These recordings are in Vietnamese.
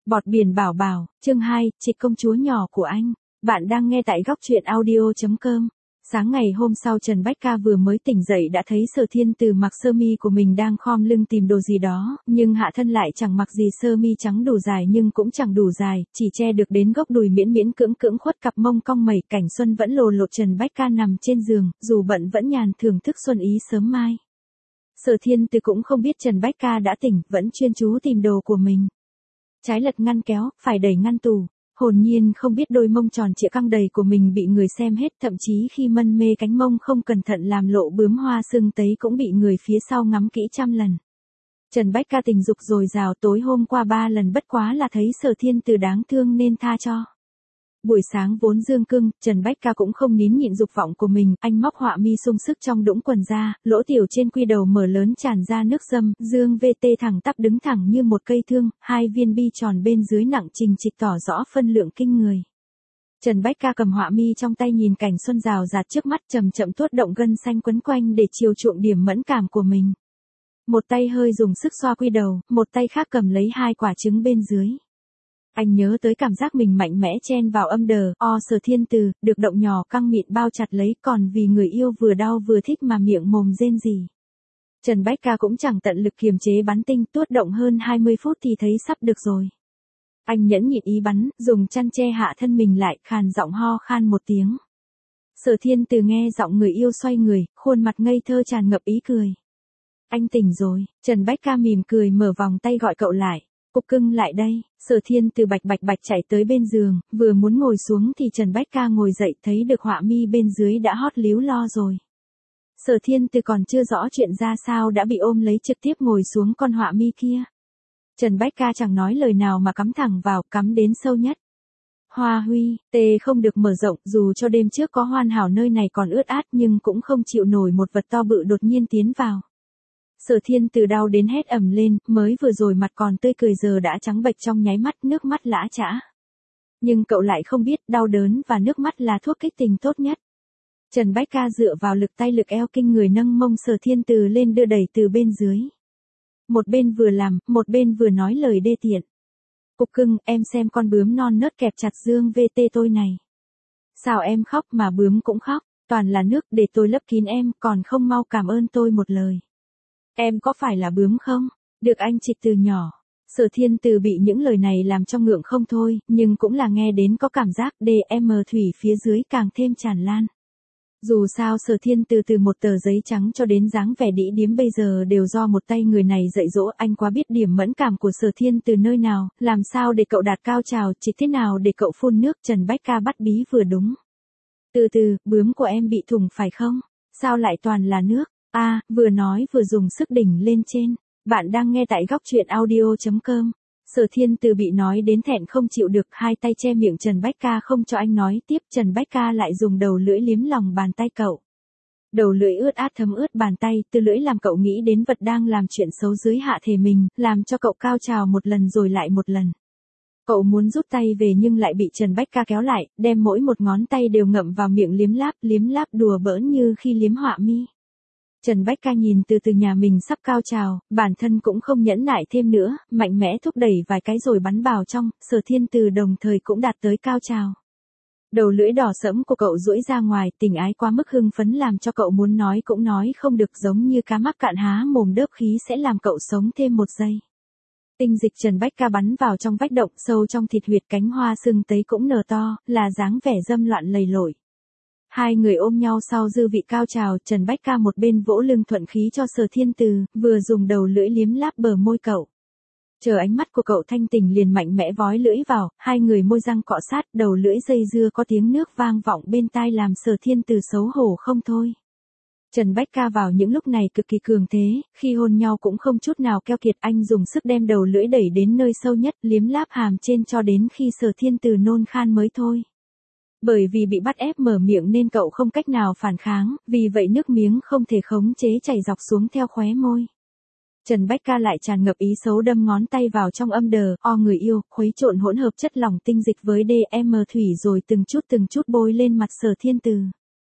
Bọt biển bảo bảo, chương 2, Trịch công chúa nhỏ của anh. Bạn đang nghe tại góc truyện audio.com. Sáng ngày hôm sau Trần Bách Ca vừa mới tỉnh dậy đã thấy Sở Thiên Từ mặc sơ mi của mình đang khom lưng tìm đồ gì đó, nhưng hạ thân lại chẳng mặc gì, sơ mi trắng đủ dài nhưng cũng chẳng đủ dài, chỉ che được đến gốc đùi, miễn miễn cưỡng cưỡng khuất cặp mông cong mẩy. Cảnh xuân vẫn lồ lột, Trần Bách Ca nằm trên giường, dù bận vẫn nhàn thưởng thức xuân ý sớm mai. Sở Thiên Từ cũng không biết Trần Bách Ca đã tỉnh, vẫn chuyên chú tìm đồ của mình. Trái lật ngăn kéo, phải đẩy ngăn tủ, hồn nhiên không biết đôi mông tròn trịa căng đầy của mình bị người xem hết, thậm chí khi mân mê cánh mông không cẩn thận làm lộ bướm hoa sưng tấy cũng bị người phía sau ngắm kỹ trăm lần. Trần Bách Ca tình dục dồi dào, tối hôm qua 3 lần bất quá là thấy Sở Thiên Từ đáng thương nên tha cho. Buổi sáng vốn dương cưng, Trần Bách Ca cũng không nín nhịn dục vọng của mình, anh móc họa mi sung sức trong đũng quần ra, lỗ tiểu trên quy đầu mở lớn tràn ra nước dâm, dương VT thẳng tắp đứng thẳng như một cây thương, 2 viên bi tròn bên dưới nặng trình trịch tỏ rõ phân lượng kinh người. Trần Bách Ca cầm họa mi trong tay nhìn cảnh xuân rào rạt trước mắt, chậm chậm tuốt động gân xanh quấn quanh để chiều chuộng điểm mẫn cảm của mình. Một tay hơi dùng sức xoa quy đầu, một tay khác cầm lấy 2 quả trứng bên dưới. Anh nhớ tới cảm giác mình mạnh mẽ chen vào âm đờ, Sở Thiên Từ, được động nhỏ căng mịn bao chặt lấy, còn vì người yêu vừa đau vừa thích mà miệng mồm rên rỉ. Trần Bách Ca cũng chẳng tận lực kiềm chế bắn tinh, tuốt động hơn 20 phút thì thấy sắp được rồi. Anh nhẫn nhịn ý bắn, dùng chăn che hạ thân mình lại, khàn giọng ho khan một tiếng. Sở Thiên Từ nghe giọng người yêu xoay người, khuôn mặt ngây thơ tràn ngập ý cười. Anh tỉnh rồi, Trần Bách Ca mỉm cười mở vòng tay gọi cậu lại. Cục cưng lại đây. Sở Thiên Từ bạch bạch chạy tới bên giường, vừa muốn ngồi xuống thì Trần Bách Ca ngồi dậy, thấy được họa mi bên dưới đã hót líu lo rồi. Sở Thiên Từ còn chưa rõ chuyện ra sao đã bị ôm lấy trực tiếp ngồi xuống con họa mi kia. Trần Bách Ca chẳng nói lời nào mà cắm thẳng vào, cắm đến sâu nhất. Hoa huy, tê không được mở rộng, dù cho đêm trước có hoàn hảo nơi này còn ướt át nhưng cũng không chịu nổi một vật to bự đột nhiên tiến vào. Sở Thiên Từ đau đến hét ầm lên, mới vừa rồi mặt còn tươi cười giờ đã trắng bệch trong nháy mắt, nước mắt lã chã. Nhưng cậu lại không biết, đau đớn và nước mắt là thuốc kích tình tốt nhất. Trần Bách Ca dựa vào lực tay lực eo kinh người nâng mông Sở Thiên Từ lên đưa đẩy từ bên dưới. Một bên vừa làm, một bên vừa nói lời đê tiện. Cục cưng, em xem con bướm non nớt kẹp chặt dương VT tôi này. Sao em khóc mà bướm cũng khóc, toàn là nước, để tôi lấp kín em, còn không mau cảm ơn tôi một lời. Em có phải là bướm không? Được anh Trịch từ nhỏ. Sở Thiên Từ bị những lời này làm cho ngượng không thôi, nhưng cũng là nghe đến có cảm giác DM thủy phía dưới càng thêm tràn lan. Dù sao Sở Thiên Từ từ một tờ giấy trắng cho đến dáng vẻ đĩ điếm bây giờ đều do một tay người này dạy dỗ, anh quá biết điểm mẫn cảm của Sở Thiên Từ nơi nào, làm sao để cậu đạt cao trào, Trịch thế nào để cậu phun nước. Trần Bách Ca bắt bí vừa đúng. Từ từ, bướm của em bị thủng phải không? Sao lại toàn là nước? Vừa nói vừa dùng sức đỉnh lên trên. Bạn đang nghe tại góc truyện audio.com. Sở Thiên Từ bị nói đến thẹn không chịu được, 2 tay che miệng Trần Bách Ca không cho anh nói tiếp. Trần Bách Ca lại dùng đầu lưỡi liếm lòng bàn tay cậu. Đầu lưỡi ướt át thấm ướt bàn tay, từ lưỡi làm cậu nghĩ đến vật đang làm chuyện xấu dưới hạ thể mình, làm cho cậu cao trào một lần rồi lại một lần. Cậu muốn rút tay về nhưng lại bị Trần Bách Ca kéo lại, đem mỗi một ngón tay đều ngậm vào miệng liếm láp đùa bỡn như khi liếm họa mi. Trần Bách Ca nhìn từ từ nhà mình sắp cao trào, bản thân cũng không nhẫn nại thêm nữa, mạnh mẽ thúc đẩy vài cái rồi bắn vào trong. Sở Thiên Từ đồng thời cũng đạt tới cao trào. Đầu lưỡi đỏ sẫm của cậu duỗi ra ngoài, tình ái quá mức hưng phấn làm cho cậu muốn nói cũng nói không được, giống như cá mắc cạn há mồm, đớp khí sẽ làm cậu sống thêm một giây. Tinh dịch Trần Bách Ca bắn vào trong vách động sâu trong thịt huyệt, cánh hoa sưng tấy cũng nở to, là dáng vẻ dâm loạn lầy lội. Hai người ôm nhau sau dư vị cao trào, Trần Bách Ca một bên vỗ lưng thuận khí cho Sở Thiên Từ, vừa dùng đầu lưỡi liếm láp bờ môi cậu. Chờ ánh mắt của cậu thanh tỉnh liền mạnh mẽ vói lưỡi vào, 2 người môi răng cọ sát, đầu lưỡi dây dưa có tiếng nước vang vọng bên tai làm Sở Thiên Từ xấu hổ không thôi. Trần Bách Ca vào những lúc này cực kỳ cường thế, khi hôn nhau cũng không chút nào keo kiệt, anh dùng sức đem đầu lưỡi đẩy đến nơi sâu nhất, liếm láp hàm trên cho đến khi Sở Thiên Từ nôn khan mới thôi. Bởi vì bị bắt ép mở miệng nên cậu không cách nào phản kháng, vì vậy nước miếng không thể khống chế chảy dọc xuống theo khóe môi. Trần Bách Ca lại tràn ngập ý xấu đâm ngón tay vào trong âm đờ, người yêu, khuấy trộn hỗn hợp chất lỏng tinh dịch với DM thủy rồi từng chút bôi lên mặt Sở Thiên Từ.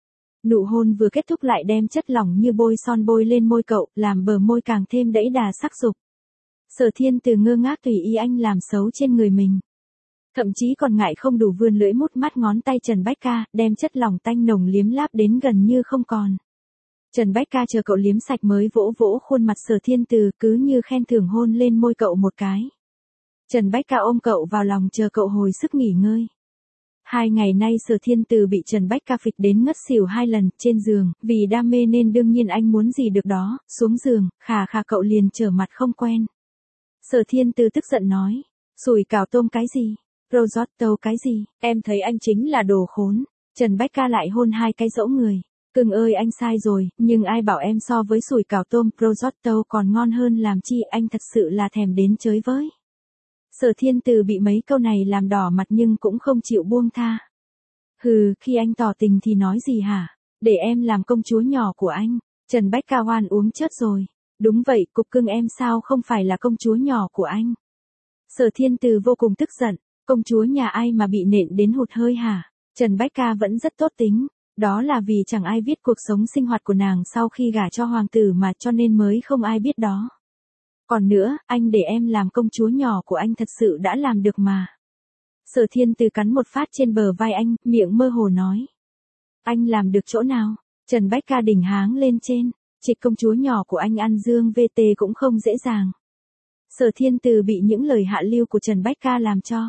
Nụ hôn vừa kết thúc lại đem chất lỏng như bôi son bôi lên môi cậu, làm bờ môi càng thêm đẫy đà sắc dục. Sở Thiên Từ ngơ ngác tùy ý anh làm xấu trên người mình. Thậm chí còn ngại không đủ vươn lưỡi mút mắt ngón tay Trần Bách Ca, đem chất lỏng tanh nồng liếm láp đến gần như không còn. Trần Bách Ca chờ cậu liếm sạch mới vỗ vỗ khuôn mặt Sở Thiên Từ, cứ như khen thưởng hôn lên môi cậu một cái. Trần Bách Ca ôm cậu vào lòng chờ cậu hồi sức nghỉ ngơi. 2 ngày nay Sở Thiên Từ bị Trần Bách Ca phịch đến ngất xỉu 2 lần, trên giường, vì đam mê nên đương nhiên anh muốn gì được đó, xuống giường, khà khà cậu liền trở mặt không quen. Sở Thiên Từ tức giận nói, sủi cảo tôm cái gì, risotto cái gì, em thấy anh chính là đồ khốn. Trần Bách Ca lại hôn 2 cái dỗ người. Cưng ơi anh sai rồi, nhưng ai bảo em so với sủi cảo tôm risotto còn ngon hơn làm chi, anh thật sự là thèm đến chới với. Sở Thiên Từ bị mấy câu này làm đỏ mặt nhưng cũng không chịu buông tha. Hừ, khi anh tỏ tình thì nói gì hả? Để em làm công chúa nhỏ của anh. Trần Bách Ca hoan uống chết rồi. Đúng vậy, cục cưng em sao không phải là công chúa nhỏ của anh? Sở Thiên Từ vô cùng tức giận. Công chúa nhà ai mà bị nện đến hụt hơi hả? Trần Bách Ca vẫn rất tốt tính. Đó là vì chẳng ai biết cuộc sống sinh hoạt của nàng sau khi gả cho hoàng tử mà cho nên mới không ai biết đó. Còn nữa, anh để em làm công chúa nhỏ của anh thật sự đã làm được mà. Sở Thiên Từ cắn một phát trên bờ vai anh, miệng mơ hồ nói. Anh làm được chỗ nào? Trần Bách Ca đỉnh háng lên trên. Trịch công chúa nhỏ của anh ăn dương VT cũng không dễ dàng. Sở Thiên Từ bị những lời hạ lưu của Trần Bách Ca làm cho.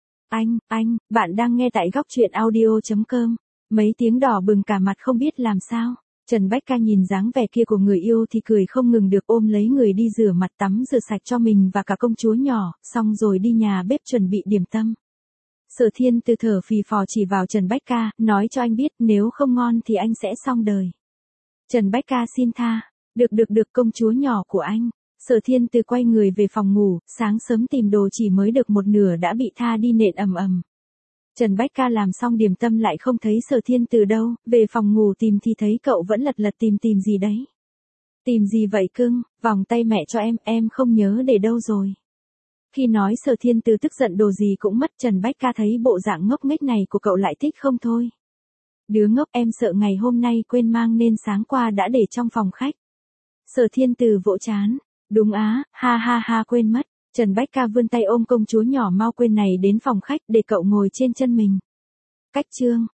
Bạn đang nghe tại góc truyện audio.com. Mấy tiếng đỏ bừng cả mặt không biết làm sao. Trần Bách Ca nhìn dáng vẻ kia của người yêu thì cười không ngừng được, ôm lấy người đi rửa mặt tắm rửa sạch cho mình và cả công chúa nhỏ, xong rồi đi nhà bếp chuẩn bị điểm tâm. Sở Thiên Từ thở phì phò chỉ vào Trần Bách Ca, nói cho anh biết nếu không ngon thì anh sẽ xong đời. Trần Bách Ca xin tha, được công chúa nhỏ của anh. Sở Thiên Từ quay người về phòng ngủ, sáng sớm tìm đồ chỉ mới được một nửa đã bị tha đi nện ầm ầm. Trần Bách Ca làm xong điểm tâm lại không thấy Sở Thiên Từ đâu, về phòng ngủ tìm thì thấy cậu vẫn lật tìm gì đấy. Tìm gì vậy cưng, vòng tay mẹ cho em không nhớ để đâu rồi. Khi nói Sở Thiên Từ tức giận đồ gì cũng mất, Trần Bách Ca thấy bộ dạng ngốc nghếch này của cậu lại thích không thôi. Đứa ngốc, em sợ ngày hôm nay quên mang nên sáng qua đã để trong phòng khách. Sở Thiên Từ vỗ trán, đúng á, ha quên mất. Trần Bách Ca vươn tay ôm công chúa nhỏ mau quên này đến phòng khách để cậu ngồi trên chân mình. Cách chương